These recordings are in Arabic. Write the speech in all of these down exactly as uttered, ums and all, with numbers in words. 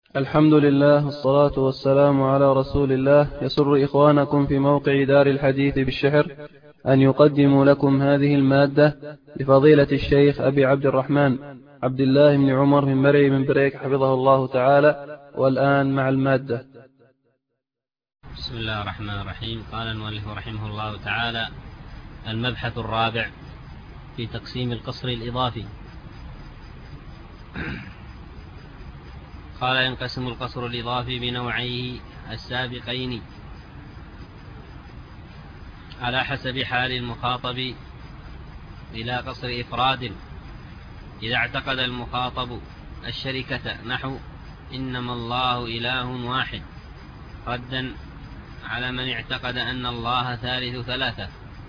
الحمد لله والصلاة والسلام على رسول الله. يسر إخوانكم في موقع دار الحديث بالشحر أن يقدموا لكم هذه المادة لفضيلة الشيخ أبي عبد الرحمن عبد الله بن عمر من مرعي من بريك حفظه الله تعالى. والآن مع المادة. بسم الله الرحمن الرحيم. قال المؤلف رحمه الله تعالى: المبحث الرابع في تقسيم القصر الإضافي. قال: ينقسم القصر الإضافي بنوعيه السابقين على حسب حال المخاطب إلى قصر إفراد إذا اعتقد المخاطب الشركة، نحو إنما الله إله واحد، ردا على من اعتقد أن الله ثالث ثلاثة.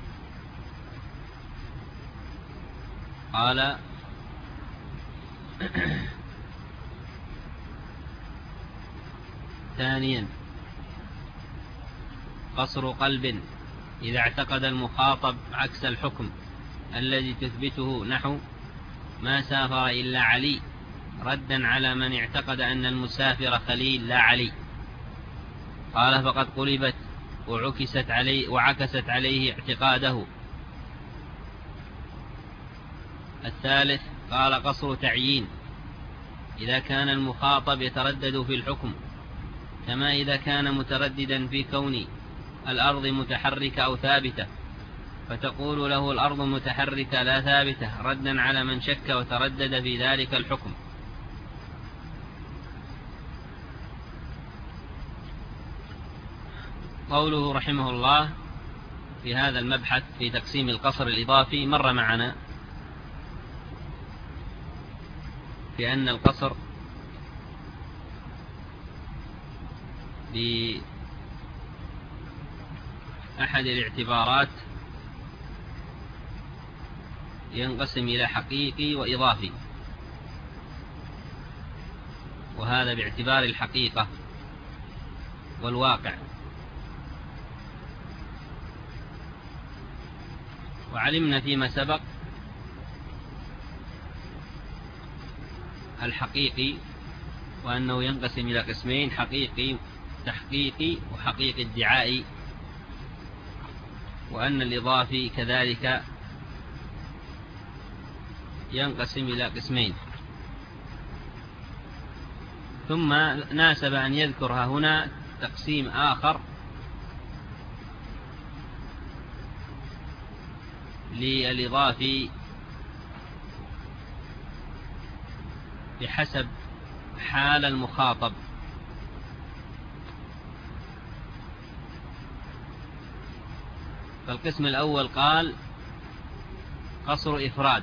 قال: ثانيا قصر قلب إذا اعتقد المخاطب عكس الحكم الذي تثبته، نحو ما سافر إلا علي، ردا على من اعتقد أن المسافر خليل لا علي. قال: فقد قلبت وعكست عليه, وعكست عليه اعتقاده. الثالث قال: قصر تعيين إذا كان المخاطب يتردد في الحكم، كما إذا كان مترددا في كون الأرض متحركة أو ثابتة، فتقول له الأرض متحركة لا ثابتة، ردا على من شك وتردد في ذلك الحكم. قوله رحمه الله في هذا المبحث في تقسيم القصر الإضافي مر معنا في أن القصر بأحد الاعتبارات ينقسم إلى حقيقي وإضافي، وهذا باعتبار الحقيقة والواقع. وعلمنا فيما سبق الحقيقي وأنه ينقسم إلى قسمين: حقيقي تحقيقي وحقيقي ادعائي، وأن الإضافي كذلك ينقسم إلى قسمين. ثم ناسب أن يذكرها هنا تقسيم آخر للإضافي بحسب حال المخاطب. فالقسم الأول قال: قصر إفراد،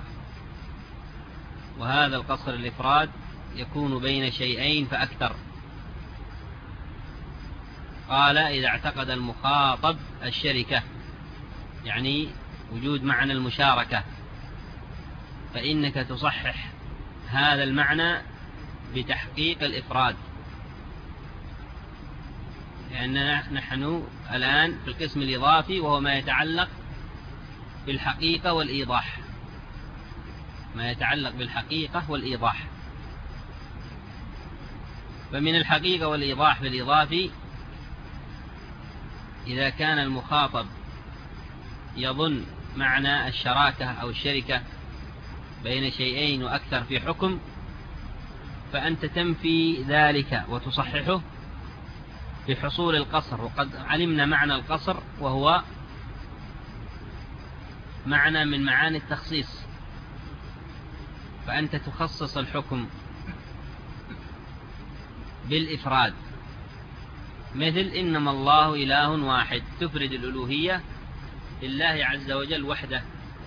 وهذا القصر الإفراد يكون بين شيئين فأكثر. قال: إذا اعتقد المخاطب الشركة، يعني وجود معنى المشاركة، فإنك تصحح هذا المعنى بتحقيق الإفراد، لأننا نحن الآن في القسم الإضافي، وهو ما يتعلق بالحقيقة والإيضاح، ما يتعلق بالحقيقة والإيضاح. فمن الحقيقة والإيضاح في الإضافي إذا كان المخاطب يظن معنى الشراكة أو الشركة بين شيئين وأكثر في حكم، فأنت تنفي ذلك وتصححه بحصول القصر. وقد علمنا معنى القصر، وهو معنى من معاني التخصيص، فأنت تخصص الحكم بالإفراد، مثل إنما الله إله واحد، تفرد الألوهية لله عز وجل وحده.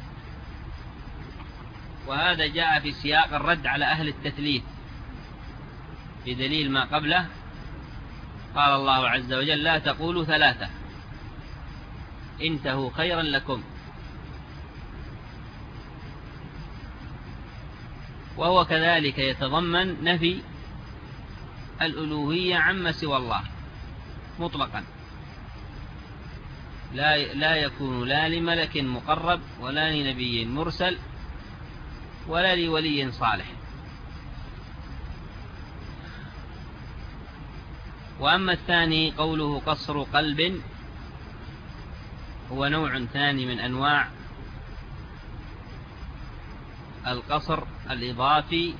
وهذا جاء في سياق الرد على أهل التثليث بدليل ما قبله. قال الله عز وجل: لا تقولوا ثلاثة، انتهوا خيرا لكم. وهو كذلك يتضمن نفي الألوهية عما سوى الله مطلقا، لا لا يكون لا لملك مقرب ولا لنبي مرسل ولا لولي صالح. وأما الثاني قوله قصر قلب هو نوع ثاني من أنواع القصر الإضافي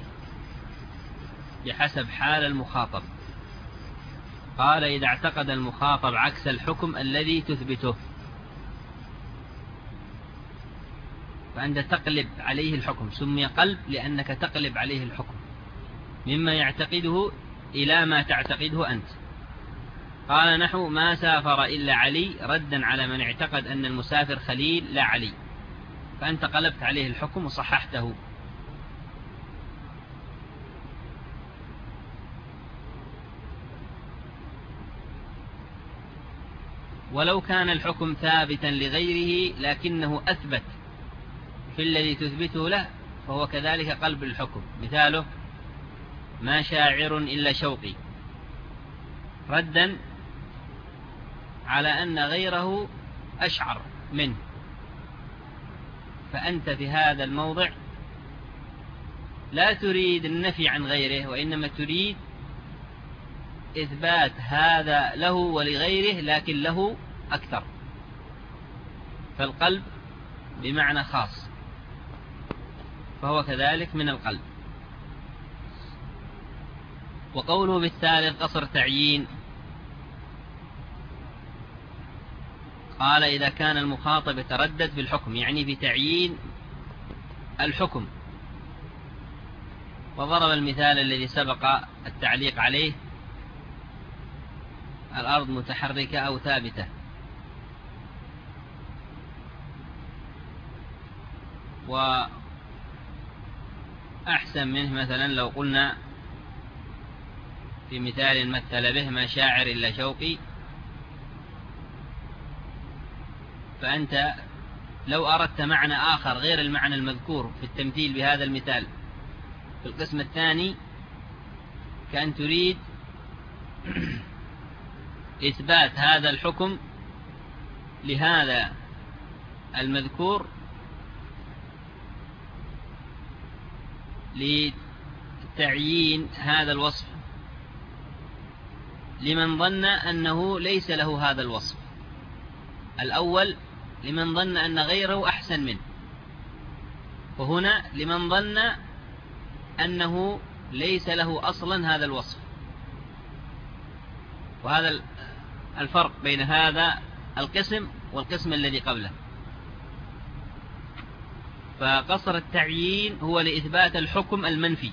بحسب حال المخاطب. قال إذا اعتقد المخاطب عكس الحكم الذي تثبته، فأنت تقلب عليه الحكم. سمي قلب لأنك تقلب عليه الحكم مما يعتقده إلى ما تعتقده أنت. قال نحو ما سافر إلا علي، ردا على من اعتقد أن المسافر خليل لا علي، فأنت قلبت عليه الحكم وصححته. ولو كان الحكم ثابتا لغيره لكنه أثبت في الذي تثبته له فهو كذلك قلب الحكم. مثاله ما شاعر إلا شوقي، ردا على أن غيره أشعر منه، فأنت في هذا الموضع لا تريد النفي عن غيره، وإنما تريد إثبات هذا له ولغيره لكن له أكثر، فالقلب بمعنى خاص، فهو كذلك من القلب. وقوله بالثالث قصر تعيين، قال إذا كان المخاطب يتردد في الحكم، يعني في تعيين الحكم. وضرب المثال الذي سبق التعليق عليه: الأرض متحركة أو ثابتة. وأحسن منه مثلا لو قلنا في مثال مثل به ما شاعر إلا شوقي، فأنت لو أردت معنى آخر غير المعنى المذكور في التمثيل بهذا المثال في القسم الثاني، كأن تريد إثبات هذا الحكم لهذا المذكور لتعيين هذا الوصف لمن ظن أنه ليس له هذا الوصف. الأول لمن ظن أن غيره أحسن منه، وهنا لمن ظن أنه ليس له أصلا هذا الوصف. وهذا الفرق بين هذا القسم والقسم الذي قبله. فقصر التعيين هو لإثبات الحكم المنفي،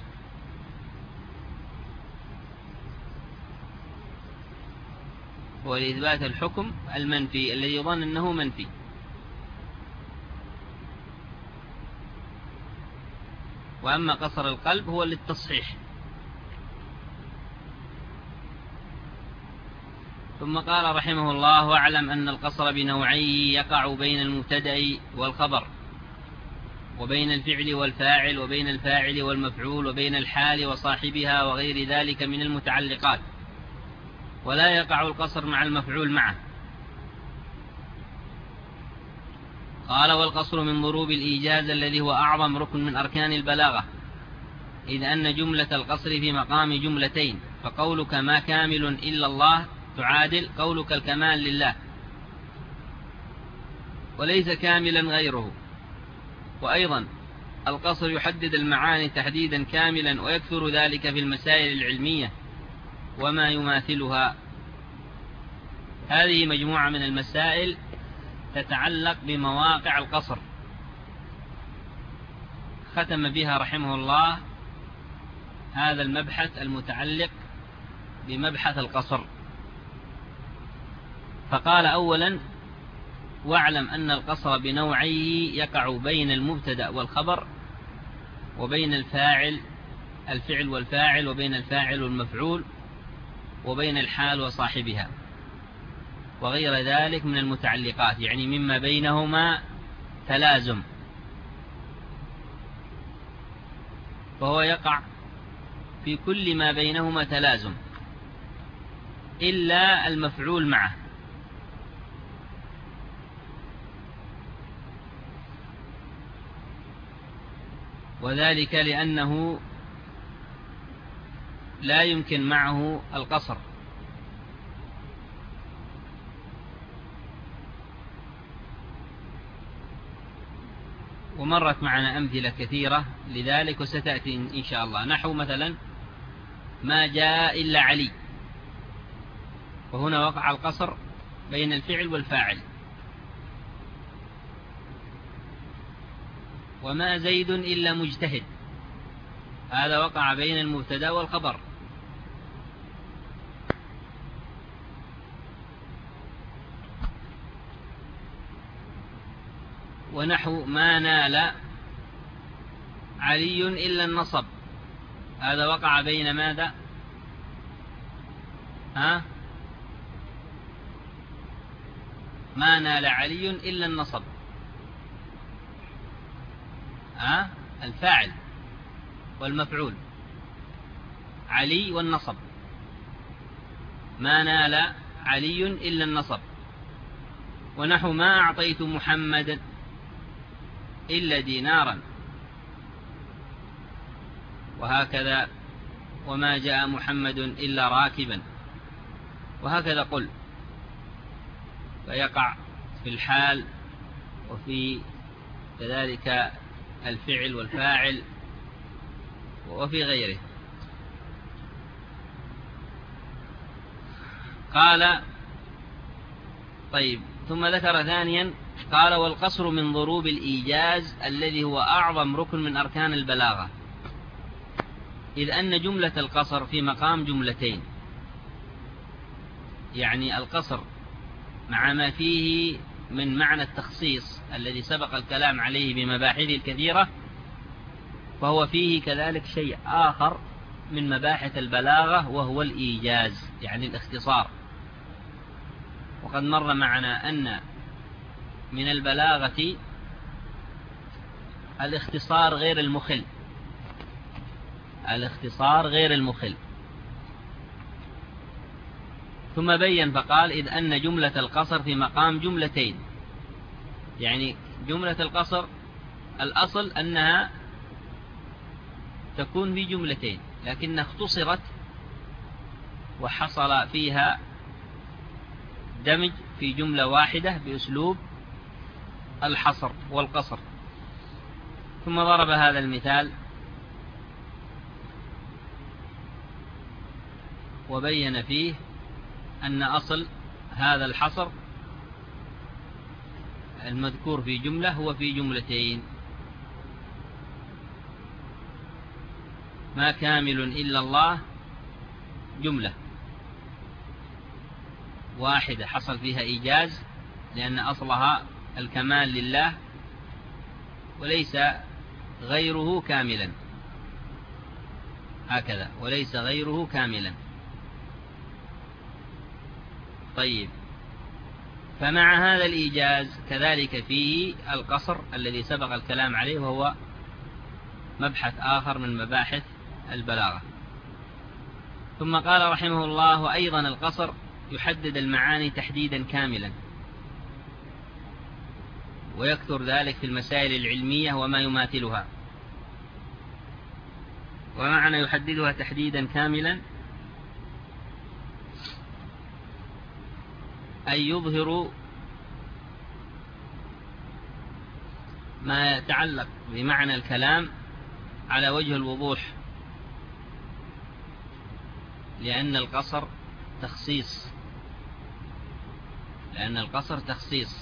هو لإثبات الحكم المنفي الذي يظن أنه منفي. وأما قصر القلب هو للتصحيح. ثم قال رحمه الله: واعلم أن القصر بنوعي يقع بين المبتدأ والخبر، وبين الفعل والفاعل، وبين الفاعل والمفعول، وبين الحال وصاحبها وغير ذلك من المتعلقات، ولا يقع القصر مع المفعول معه. قال: والقصر من ضروب الإيجاز الذي هو أعظم ركن من أركان البلاغة، إذ أن جملة القصر في مقام جملتين، فقولك ما كامل إلا الله تعادل قولك الكمال لله، وليس كاملا غيره. وأيضا القصر يحدد المعاني تحديدا كاملا، ويكثر ذلك في المسائل العلمية وما يماثلها. هذه مجموعة من المسائل تتعلق بمواقع القصر، ختم بها رحمه الله هذا المبحث المتعلق بمبحث القصر. فقال: أولا: واعلم أن القصر بنوعيه يقع بين المبتدأ والخبر، وبين الفاعل الفعل والفاعل، وبين الفاعل والمفعول، وبين الحال وصاحبها، وغير ذلك من المتعلقات، يعني مما بينهما تلازم. فهو يقع في كل ما بينهما تلازم إلا المفعول معه. وذلك لأنه لا يمكن معه القصر، ومرت معنا أمثلة كثيرة لذلك وستأتي إن شاء الله، نحو مثلا ما جاء إلا علي، وهنا وقع القصر بين الفعل والفاعل. وما زيد إلا مجتهد، هذا وقع بين المبتدا والخبر. ونحو ما نال علي إلا النصب، هذا وقع بين ماذا؟ ها؟ ما نال علي إلا النصب، ها؟ الفاعل والمفعول، علي والنصب. ما نال علي إلا النصب. ونحو ما أعطيت محمدا إلا دينارا، وهكذا وما جاء محمد إلا راكبا، وهكذا قل، فيقع في الحال وفي كذلك الفعل والفاعل وفي غيره. قال طيب، ثم ذكر ثانيا قال والقصر من ضروب الإيجاز الذي هو أعظم ركن من أركان البلاغة، إذ أن جملة القصر في مقام جملتين، يعني القصر مع ما فيه من معنى التخصيص الذي سبق الكلام عليه بمباحثه الكثيرة، فهو فيه كذلك شيء آخر من مباحث البلاغة وهو الإيجاز، يعني الاختصار. وقد مر معنا أن من البلاغة الاختصار غير المخل، الاختصار غير المخل. ثم بين فقال إذ أن جملة القصر في مقام جملتين، يعني جملة القصر الأصل أنها تكون في جملتين، لكنها اختصرت وحصل فيها دمج في جملة واحدة بأسلوب الحصر والقصر. ثم ضرب هذا المثال وبين فيه أن أصل هذا الحصر المذكور في جملة هو في جملتين. ما كامل إلا الله جملة واحدة حصل فيها إيجاز، لأن أصلها الكمال لله وليس غيره كاملا، هكذا وليس غيره كاملا. طيب، فمع هذا الإيجاز كذلك فيه القصر الذي سبق الكلام عليه، وهو مبحث آخر من مباحث البلاغة. ثم قال رحمه الله وأيضا القصر يحدد المعاني تحديدا كاملا، ويكثر ذلك في المسائل العلمية وما يماثلها. ومعنى يحددها تحديدا كاملا أي يظهر ما يتعلق بمعنى الكلام على وجه الوضوح، لأن القصر تخصيص، لأن القصر تخصيص،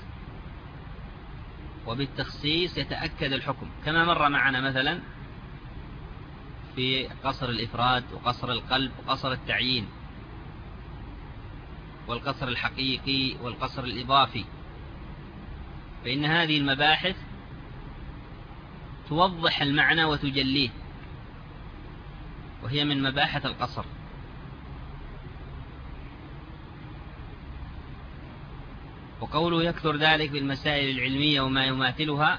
وبالتخصيص يتأكد الحكم، كما مر معنا مثلا في قصر الإفراد وقصر القلب وقصر التعيين والقصر الحقيقي والقصر الإضافي. فإن هذه المباحث توضح المعنى وتجليه، وهي من مباحث القصر. وقوله يكثر ذلك بالمسائل العلمية وما يماثلها،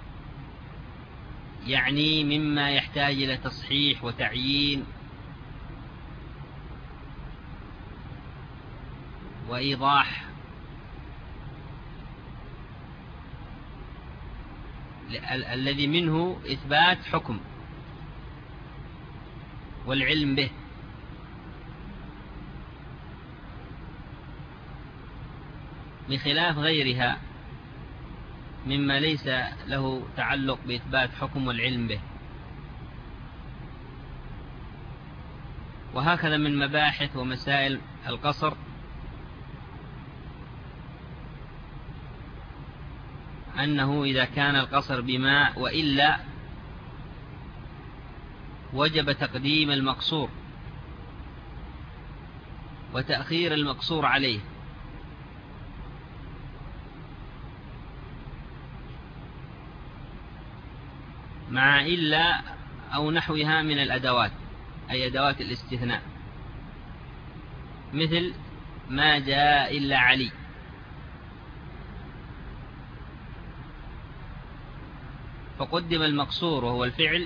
يعني مما يحتاج إلى تصحيح وتعيين وإيضاح، الذي منه إثبات حكم والعلم به، بخلاف غيرها مما ليس له تعلق بإثبات حكم والعلم به. وهكذا من مباحث ومسائل القصر أنه إذا كان القصر بماء وإلا وجب تقديم المقصور وتأخير المقصور عليه، مع إلا أو نحوها من الأدوات، أي أدوات الاستثناء، مثل ما جاء إلا علي، فقدم المقصور وهو الفعل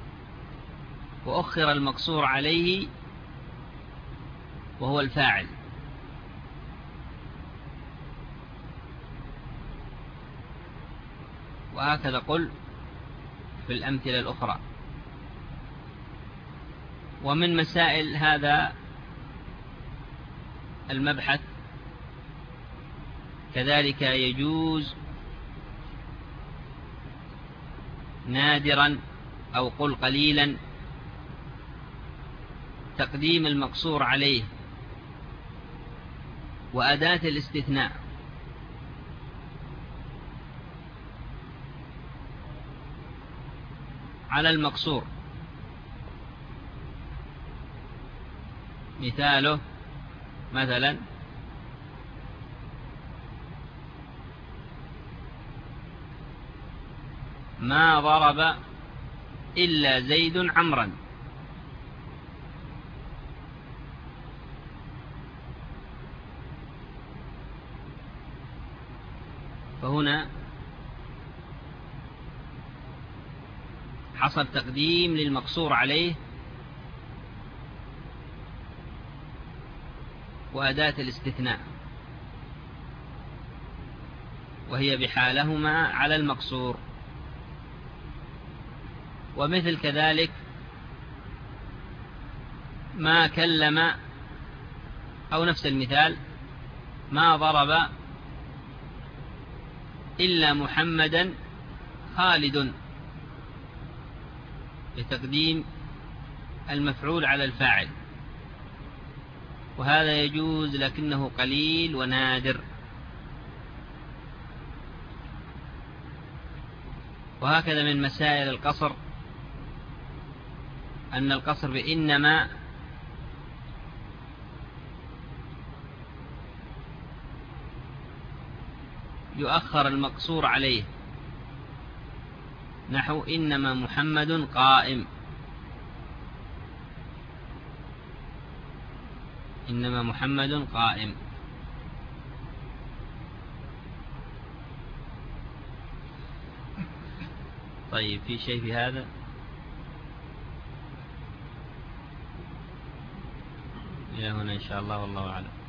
وأخر المقصور عليه وهو الفاعل. وهكذا قل في الأمثلة الأخرى. ومن مسائل هذا المبحث كذلك يجوز نادرا أو قل قليلا تقديم المقصور عليه وأداة الاستثناء على المقصور. مثاله مثلا ما ضرب إلا زيد عمرا، فهنا حصل تقديم للمقصور عليه وأداة الاستثناء، وهي بحالهما على المقصور. ومثل كذلك ما كلم، أو نفس المثال ما ضرب إلا محمدا خالد، بتقديم المفعول على الفاعل، وهذا يجوز لكنه قليل ونادر. وهكذا من مسائل القصر أن القصر بإنما يؤخر المقصور عليه، نحو إنما محمد قائم، إنما محمد قائم. طيب، في شيء في هذا؟ إلى هنا إن شاء الله، والله أعلم.